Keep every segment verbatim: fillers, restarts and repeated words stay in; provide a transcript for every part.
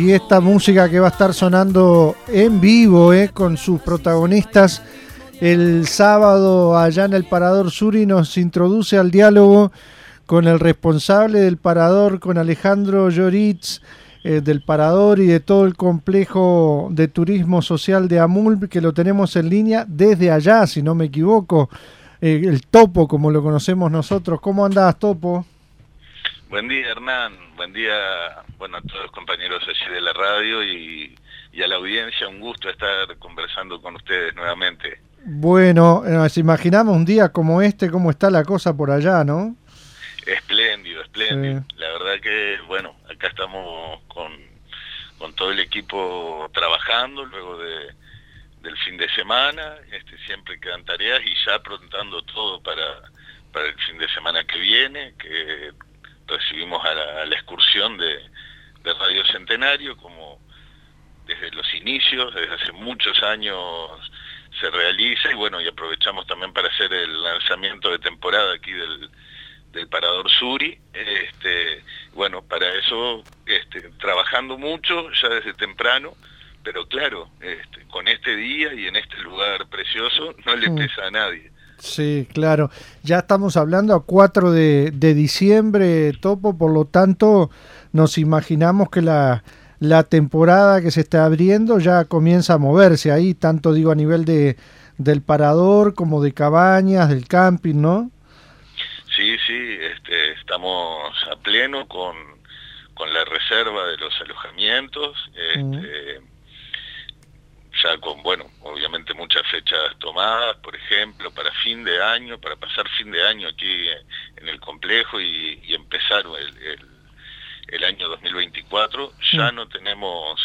y esta música que va a estar sonando en vivo, eh, con sus protagonistas el sábado allá en el Parador Sur, y nos introduce al diálogo con el responsable del Parador, con Alejandro Lloritz, eh, del Parador y de todo el complejo de turismo social de Amulp, que lo tenemos en línea desde allá, si no me equivoco, eh, el Topo, como lo conocemos nosotros. ¿Cómo andás, Topo? Buen día, Hernán. Buen día, bueno, a todos los compañeros allí de la radio y, y a la audiencia. Un gusto estar conversando con ustedes nuevamente. Bueno, nos imaginamos un día como este, cómo está la cosa por allá, ¿no? Espléndido, espléndido. Sí. La verdad que, bueno, acá estamos con, con todo el equipo trabajando luego de, del fin de semana. Este, siempre quedan tareas y ya aprontando todo para, para el fin de semana que viene, que recibimos a la, a la excursión de, de Radio Centenario, como desde los inicios, desde hace muchos años se realiza, y bueno, y aprovechamos también para hacer el lanzamiento de temporada aquí del, del Parador Suri. Este, bueno, para eso este, trabajando mucho ya desde temprano, pero claro, este, con este día y en este lugar precioso no le pesa a nadie. Sí, claro. Ya estamos hablando a cuatro de, de diciembre, Topo, por lo tanto nos imaginamos que la, la temporada que se está abriendo ya comienza a moverse ahí, tanto digo a nivel de del Parador como de cabañas, del camping, ¿no? Sí, sí, este, estamos a pleno con, con la reserva de los alojamientos, este, uh-huh. ya con, bueno, obviamente muchas fechas tomadas, por ejemplo, para fin de año, para pasar fin de año aquí en el complejo y, y empezar el, el, el año dos mil veinticuatro, ya no tenemos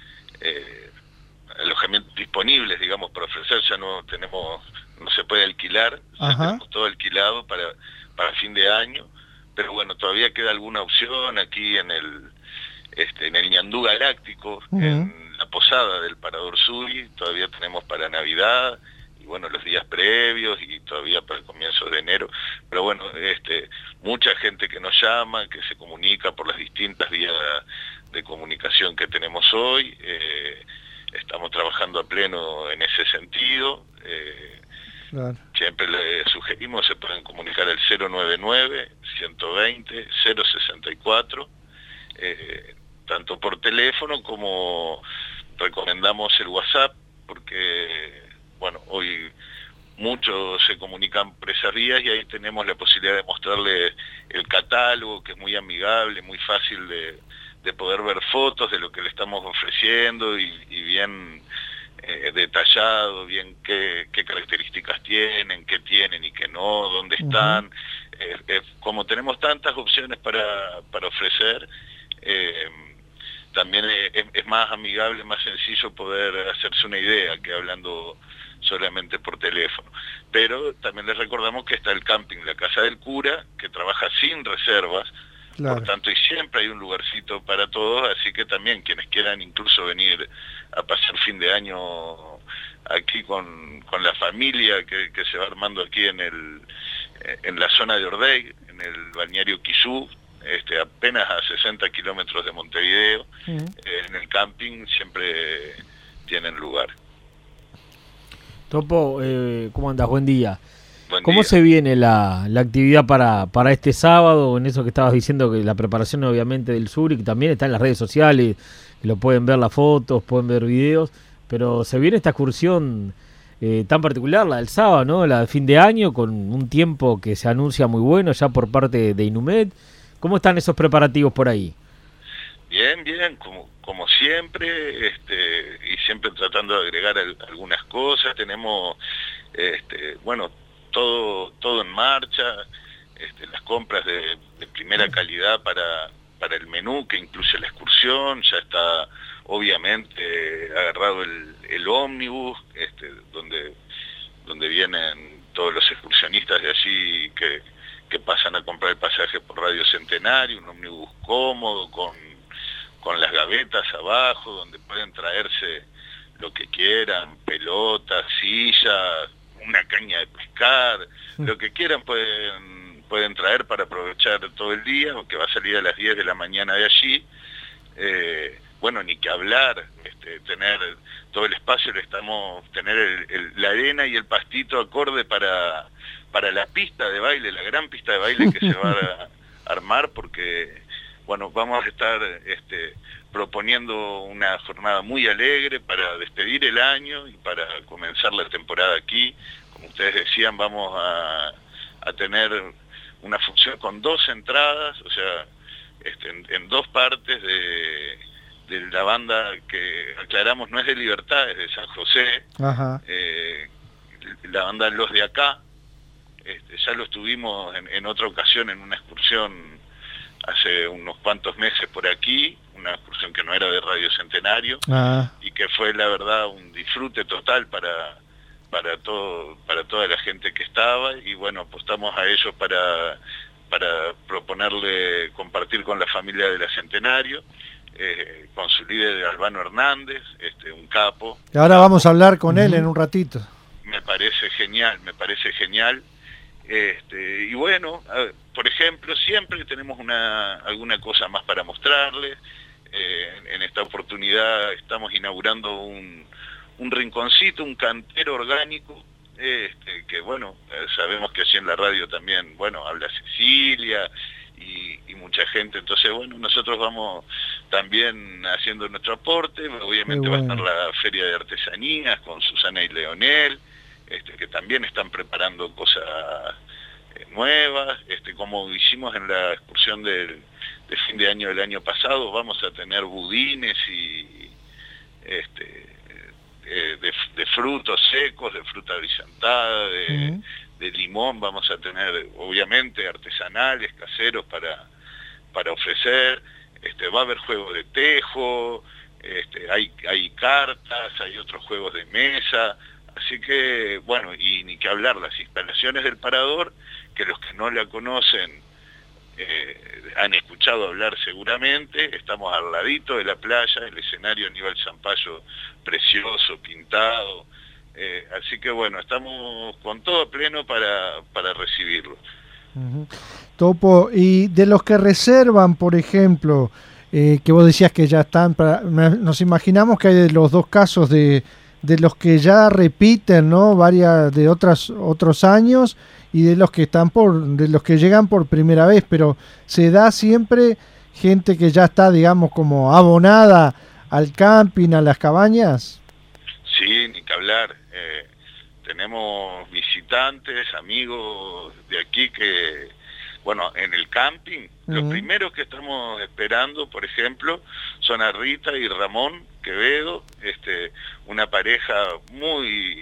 eh, alojamientos disponibles, digamos, para ofrecer, ya no tenemos, no se puede alquilar, ya tenemos todo alquilado para, para fin de año, pero bueno, todavía queda alguna opción aquí en el, este, en el Ñandú Galáctico, uh-huh. en la posada del Parador Suri, todavía tenemos para Navidad y bueno, los días previos y todavía para el comienzo de enero, pero bueno, este, mucha gente que nos llama, que se comunica por las distintas vías de comunicación que tenemos hoy. Eh, estamos trabajando a pleno en ese sentido. Eh, claro. Siempre le sugerimos, se pueden comunicar al cero noventa y nueve, ciento veinte, cero sesenta y cuatro, eh, tanto por teléfono como recomendamos el WhatsApp, porque bueno, hoy muchos se comunican por esas vías y ahí tenemos la posibilidad de mostrarle el catálogo, que es muy amigable, muy fácil de, de poder ver fotos de lo que le estamos ofreciendo y, y bien eh, detallado, bien qué, qué características tienen, qué tienen y qué no, dónde están. Uh-huh. eh, eh, como tenemos tantas opciones para, para ofrecer, eh, también es, es más amigable, más sencillo poder hacerse una idea que hablando solamente por teléfono. Pero también les recordamos que está el camping La Casa del Cura, que trabaja sin reservas, claro. Por tanto, y siempre hay un lugarcito para todos, así que también quienes quieran incluso venir a pasar fin de año aquí con, con la familia que, que se va armando aquí en, el, en la zona de Ordey, en el balneario Quizú, Este, apenas a sesenta kilómetros de Montevideo, uh-huh. eh, en el camping siempre tienen lugar. Topo, eh, ¿cómo andás? Buen día. Buen ¿Cómo día. se viene la, la actividad para, para este sábado? En eso que estabas diciendo, que la preparación obviamente del sur y que también está en las redes sociales, que lo pueden ver las fotos, pueden ver videos, pero se viene esta excursión eh, tan particular, la del sábado, ¿no? La de fin de año, con un tiempo que se anuncia muy bueno ya por parte de Inumet. ¿Cómo están esos preparativos por ahí? Bien, bien, como, como siempre, este, y siempre tratando de agregar el, algunas cosas. Tenemos, este, bueno, todo todo en marcha, este, las compras de, de primera calidad para, para el menú, que incluye la excursión. Ya está, obviamente, agarrado el, el ómnibus, este, donde, donde vienen todos los excursionistas de allí que... que pasan a comprar el pasaje por Radio Centenario, un ómnibus cómodo, con, con las gavetas abajo, donde pueden traerse lo que quieran, pelotas, sillas, una caña de pescar, lo que quieran pueden, pueden traer para aprovechar todo el día, que va a salir a las diez de la mañana de allí. Eh, bueno, ni que hablar, este, tener todo el espacio, le estamos, tener el, el, la arena y el pastito acorde para, para la pista de baile, la gran pista de baile que se va a armar, porque, bueno, vamos a estar este, proponiendo una jornada muy alegre para despedir el año y para comenzar la temporada aquí. Como ustedes decían, vamos a, a tener una función con dos entradas, o sea, este, en, en dos partes de, de la banda que, aclaramos, no es de Libertad, es de San José. Ajá. Eh, la banda Los de Acá, este, ya lo estuvimos en, en otra ocasión en una excursión hace unos cuantos meses por aquí, una excursión que no era de Radio Centenario, ah. y que fue la verdad un disfrute total para, para, todo, para toda la gente que estaba, y bueno, apostamos a ellos para, para proponerle compartir con la familia de la Centenario, eh, con su líder Albano Hernández, este, un capo. Y ahora vamos a hablar con uh-huh. él en un ratito. Me parece genial, me parece genial. Este, y bueno, ver, por ejemplo, siempre tenemos una, alguna cosa más para mostrarles. Eh, en, en esta oportunidad estamos inaugurando un, un rinconcito, un cantero orgánico, este, que bueno, eh, sabemos que así en la radio también, bueno, habla Cecilia y, y mucha gente, entonces bueno, nosotros vamos también haciendo nuestro aporte. Obviamente bueno. Va a estar la Feria de Artesanías con Susana y Leonel, Este, que también están preparando cosas eh, nuevas, este, como hicimos en la excursión del, de fin de año del año pasado, vamos a tener budines y este, eh, de, de frutos secos, de fruta brillantada, de, uh-huh. de limón, vamos a tener obviamente artesanales, caseros para, para ofrecer, este, va a haber juegos de tejo, este, hay, hay cartas, hay otros juegos de mesa. Así que, bueno, y ni que hablar, las instalaciones del Parador, que los que no la conocen eh, han escuchado hablar seguramente, estamos al ladito de la playa, el escenario Aníbal Zampayo precioso, pintado, eh, así que bueno, estamos con todo pleno para, para recibirlo. Uh-huh. Topo, y de los que reservan, por ejemplo, eh, que vos decías que ya están, para, nos imaginamos que hay de los dos casos de... de los que ya repiten, ¿no? Varias de otras otros años, y de los que están por de los que llegan por primera vez, pero se da siempre gente que ya está, digamos, como abonada al camping, a las cabañas. Sí, ni que hablar. Eh, tenemos visitantes, amigos de aquí que, bueno, en el camping, uh-huh. los primeros que estamos esperando, por ejemplo, son a Rita y Ramón Quevedo, este, una pareja muy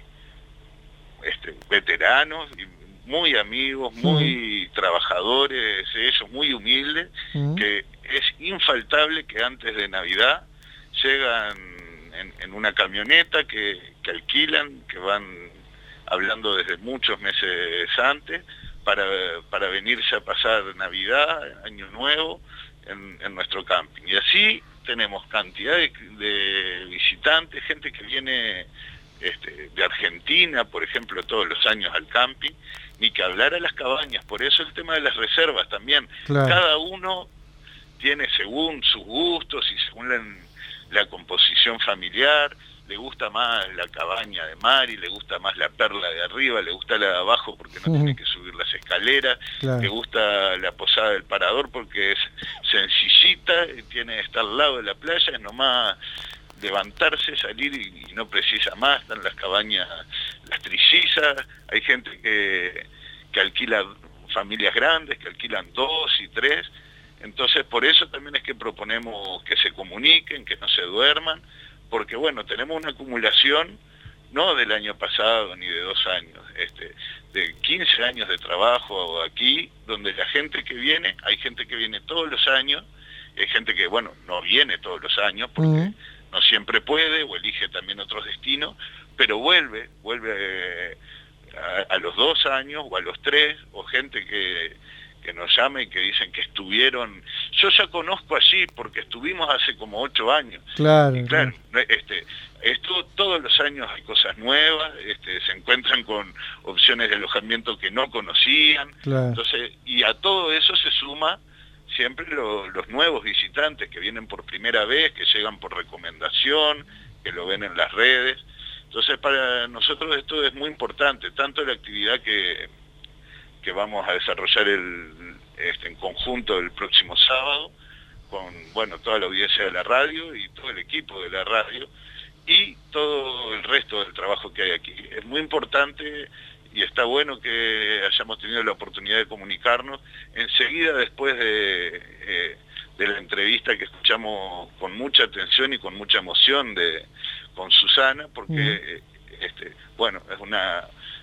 este, veteranos, y muy amigos, muy uh-huh. trabajadores, ellos muy humildes, uh-huh. que es infaltable que antes de Navidad llegan en, en una camioneta que, que alquilan, que van hablando desde muchos meses antes, para, para venirse a pasar Navidad, Año Nuevo, en, en nuestro camping. Y así tenemos cantidad de, de visitantes, gente que viene este, de Argentina, por ejemplo, todos los años al camping, ni que hablar a las cabañas. Por eso el tema de las reservas también. Claro. Cada uno tiene según sus gustos y según la, la composición familiar. Le gusta más la cabaña de Mari, le gusta más la perla de arriba, le gusta la de abajo porque no uh-huh. tiene que subir las escaleras, claro. le gusta la posada del Parador porque es sencillita, tiene está al lado de la playa, es nomás levantarse, salir y, y no precisa más. Están las cabañas, las trillizas, hay gente que, que alquila familias grandes, que alquilan dos y tres, entonces por eso también es que proponemos que se comuniquen, que no se duerman, porque bueno, tenemos una acumulación no del año pasado ni de dos años, este, de quince años de trabajo aquí, donde la gente que viene, hay gente que viene todos los años, y hay gente que bueno, no viene todos los años porque uh-huh. no siempre puede o elige también otros destinos, pero vuelve, vuelve a, a los dos años o a los tres, o gente que que nos llama y que dicen que estuvieron, yo ya conozco allí porque estuvimos hace como ocho años. Claro, y claro, claro. Este, esto todos los años hay cosas nuevas, este, se encuentran con opciones de alojamiento que no conocían, claro. Entonces, y a todo eso se suma siempre lo, los nuevos visitantes que vienen por primera vez, que llegan por recomendación, que lo ven en las redes. Entonces para nosotros esto es muy importante, tanto la actividad que, que vamos a desarrollar el, este, en conjunto el próximo sábado, con bueno toda la audiencia de la radio y todo el equipo de la radio, y todo el resto del trabajo que hay aquí. Es muy importante y está bueno que hayamos tenido la oportunidad de comunicarnos enseguida después de, eh, de la entrevista que escuchamos con mucha atención y con mucha emoción de con Susana, porque mm. este, bueno, es una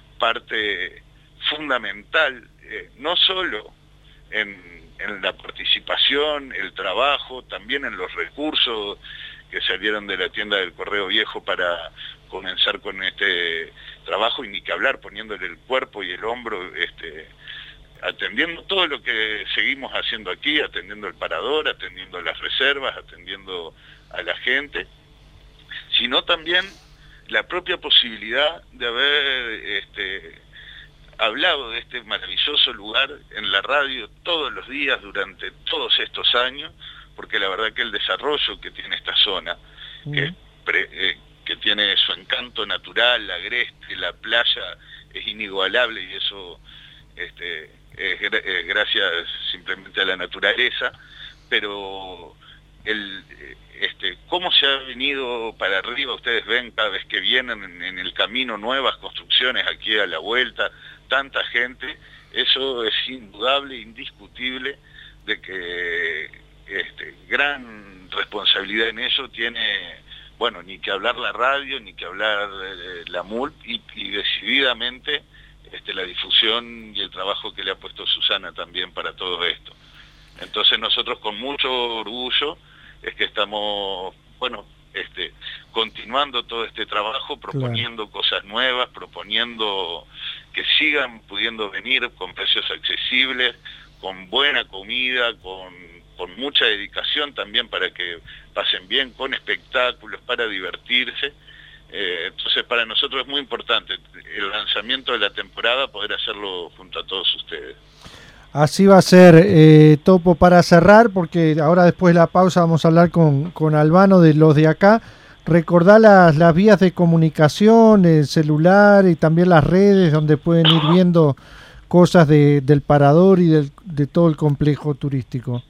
parte fundamental, eh, no solo en, en la participación, el trabajo, también en los recursos que salieron de la tienda del Correo Viejo para comenzar con este trabajo, y ni que hablar poniéndole el cuerpo y el hombro, este, atendiendo todo lo que seguimos haciendo aquí, atendiendo el parador, atendiendo las reservas, atendiendo a la gente, sino también la propia posibilidad de haber este, hablado de este maravilloso lugar en la radio todos los días durante todos estos años, porque la verdad que el desarrollo que tiene esta zona, mm. que, pre, eh, que tiene su encanto natural, la agreste, la playa, es inigualable, y eso este, es, es gracias simplemente a la naturaleza, pero el, este, cómo se ha venido para arriba, ustedes ven cada vez que vienen en, en el camino nuevas construcciones aquí a la vuelta, tanta gente, eso es indudable, indiscutible, de que este, gran responsabilidad en eso tiene, bueno, ni que hablar la radio, ni que hablar eh, la M U L P, y, y decididamente este, la difusión y el trabajo que le ha puesto Susana también para todo esto. Entonces nosotros con mucho orgullo es que estamos, bueno, este, continuando todo este trabajo, proponiendo claro. cosas nuevas, proponiendo que sigan pudiendo venir con precios accesibles, con buena comida, con, con mucha dedicación también para que pasen bien, con espectáculos, para divertirse. Eh, entonces para nosotros es muy importante el lanzamiento de la temporada, poder hacerlo junto a todos ustedes. Así va a ser, eh, Topo, para cerrar, porque ahora después de la pausa vamos a hablar con, con Albano de los de acá. Recordá las, las vías de comunicación, el celular y también las redes donde pueden ir viendo cosas de, del parador y del, de todo el complejo turístico.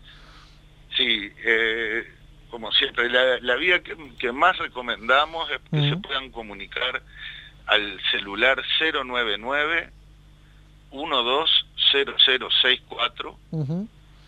Sí, eh, como siempre, la, la vía que, que más recomendamos es que uh-huh. se puedan comunicar al celular cero nueve nueve, uno dos cero cero seis cuatro. Uh-huh.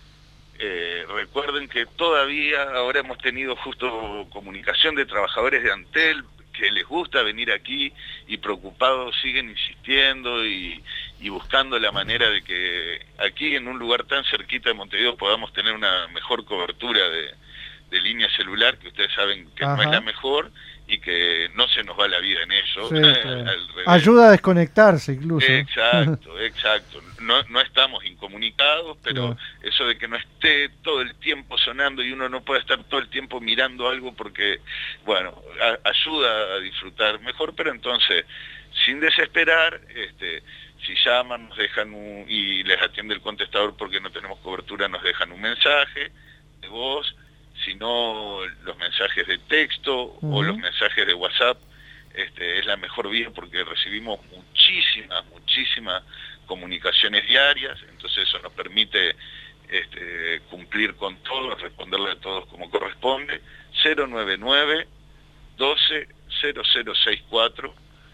Eh, recuerden que todavía ahora hemos tenido justo comunicación de trabajadores de Antel que les gusta venir aquí y preocupados siguen insistiendo y, y buscando la manera de que aquí en un lugar tan cerquita de Montevideo podamos tener una mejor cobertura de, de línea celular, que ustedes saben que Ajá. no es la mejor y que no se nos va la vida en eso. Sí, sí. Ayuda a desconectarse incluso. Exacto, exacto. No, no estamos incomunicados, pero no. eso de que no esté todo el tiempo sonando y uno no pueda estar todo el tiempo mirando algo porque, bueno, a, ayuda a disfrutar mejor, pero entonces, sin desesperar, este, si llaman, nos dejan un, y les atiende el contestador porque no tenemos cobertura, nos dejan un mensaje de voz, sino los mensajes de texto uh-huh. o los mensajes de WhatsApp, este, es la mejor vía porque recibimos muchísimas, muchísimas comunicaciones diarias, entonces eso nos permite este, cumplir con todos, responderle a todos como corresponde. Cero nueve nueve, doce, cero cero seis cuatro,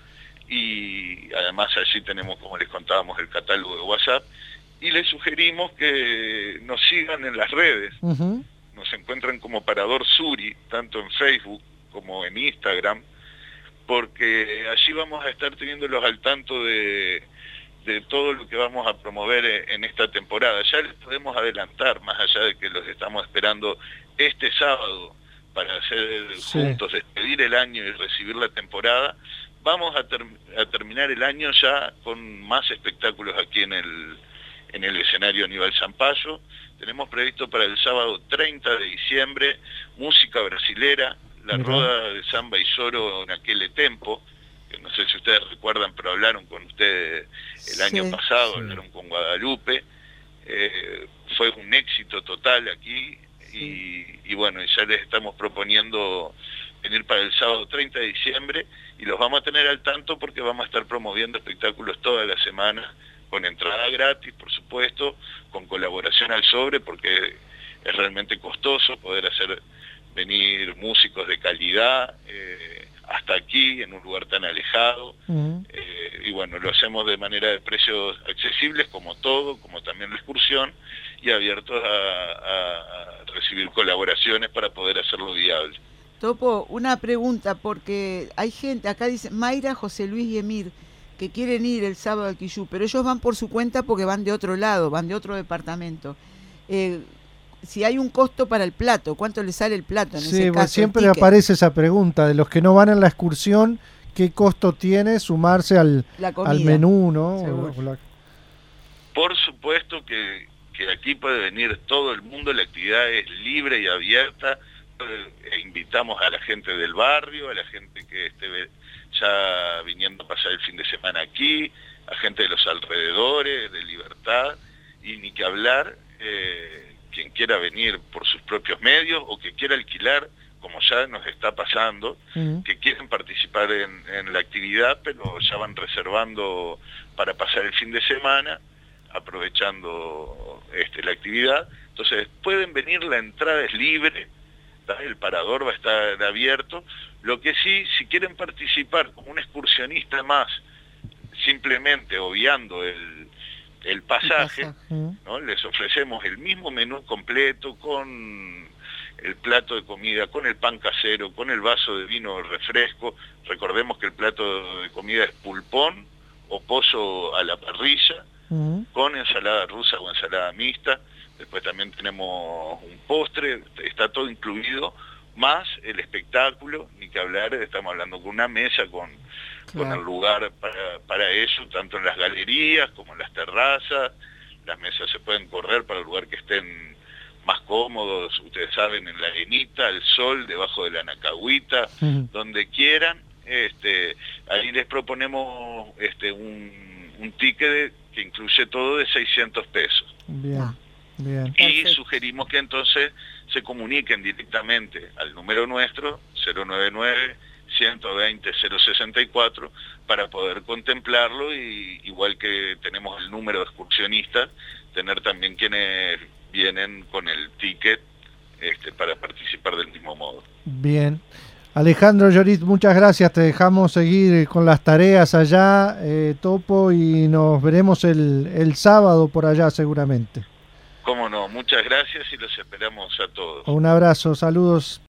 y además allí tenemos, como les contábamos, el catálogo de WhatsApp, y les sugerimos que nos sigan en las redes. Uh-huh. Nos encuentran como Parador Suri, tanto en Facebook como en Instagram, porque allí vamos a estar teniéndolos al tanto de, de todo lo que vamos a promover en esta temporada. Ya les podemos adelantar, más allá de que los estamos esperando este sábado para hacer sí. juntos, despedir el año y recibir la temporada, vamos a, ter a terminar el año ya con más espectáculos aquí en el, en el escenario Aníbal Zampayo. Tenemos previsto para el sábado treinta de diciembre música brasilera, la uh-huh. roda de samba y lloro en aquel tempo, que no sé si ustedes recuerdan, pero hablaron con ustedes el sí, año pasado, sí. hablaron con Guadalupe. Eh, fue un éxito total aquí, y, y bueno, ya les estamos proponiendo venir para el sábado treinta de diciembre, y los vamos a tener al tanto porque vamos a estar promoviendo espectáculos toda la semana, con entrada gratis, por supuesto, con colaboración al sobre, porque es realmente costoso poder hacer venir músicos de calidad eh, hasta aquí, en un lugar tan alejado. Uh-huh. eh, y bueno, lo hacemos de manera de precios accesibles, como todo, como también la excursión, y abiertos a, a, a recibir colaboraciones para poder hacerlo viable. Topo, una pregunta, porque hay gente, acá dice Mayra, José Luis y Emir, que quieren ir el sábado al Quillú, pero ellos van por su cuenta porque van de otro lado, van de otro departamento. Eh, si hay un costo para el plato, ¿cuánto le sale el plato en sí, ese caso? Siempre aparece esa pregunta, de los que no van en la excursión, ¿qué costo tiene sumarse al, al menú, no? O la... Por supuesto que, que aquí puede venir todo el mundo, la actividad es libre y abierta. E invitamos a la gente del barrio, a la gente que esté ya viniendo a pasar el fin de semana aquí, a gente de los alrededores, de Libertad, y ni que hablar, eh, quien quiera venir por sus propios medios o que quiera alquilar, como ya nos está pasando, uh-huh. que quieren participar en, en la actividad, pero ya van reservando para pasar el fin de semana, aprovechando este, la actividad. Entonces pueden venir, la entrada es libre, el parador va a estar abierto. Lo que sí, si quieren participar como un excursionista más, simplemente obviando el, el pasaje, el pasaje. ¿no? Les ofrecemos el mismo menú completo, con el plato de comida, con el pan casero, con el vaso de vino o refresco. Recordemos que el plato de comida es pulpón o pollo a la parrilla, uh-huh. con ensalada rusa o ensalada mixta. Después también tenemos un postre, está todo incluido, más el espectáculo, ni que hablar, estamos hablando con una mesa, con, claro. con el lugar para, para eso, tanto en las galerías como en las terrazas. Las mesas se pueden correr para el lugar que estén más cómodos, ustedes saben, en la arenita, al sol, debajo de la nacahuita, uh-huh. donde quieran. Este, ahí les proponemos este, un, un ticket que incluye todo de seiscientos pesos. Bien. Bien. Y Perfecto. Sugerimos que entonces se comuniquen directamente al número nuestro, cero nueve nueve, ciento veinte, cero sesenta y cuatro, para poder contemplarlo, y igual que tenemos el número de excursionistas, tener también quienes vienen con el ticket este, para participar del mismo modo. Bien. Alejandro Llorit, muchas gracias, te dejamos seguir con las tareas allá, eh, Topo, y nos veremos el, el sábado por allá seguramente. Cómo no, muchas gracias y los esperamos a todos. Un abrazo, saludos.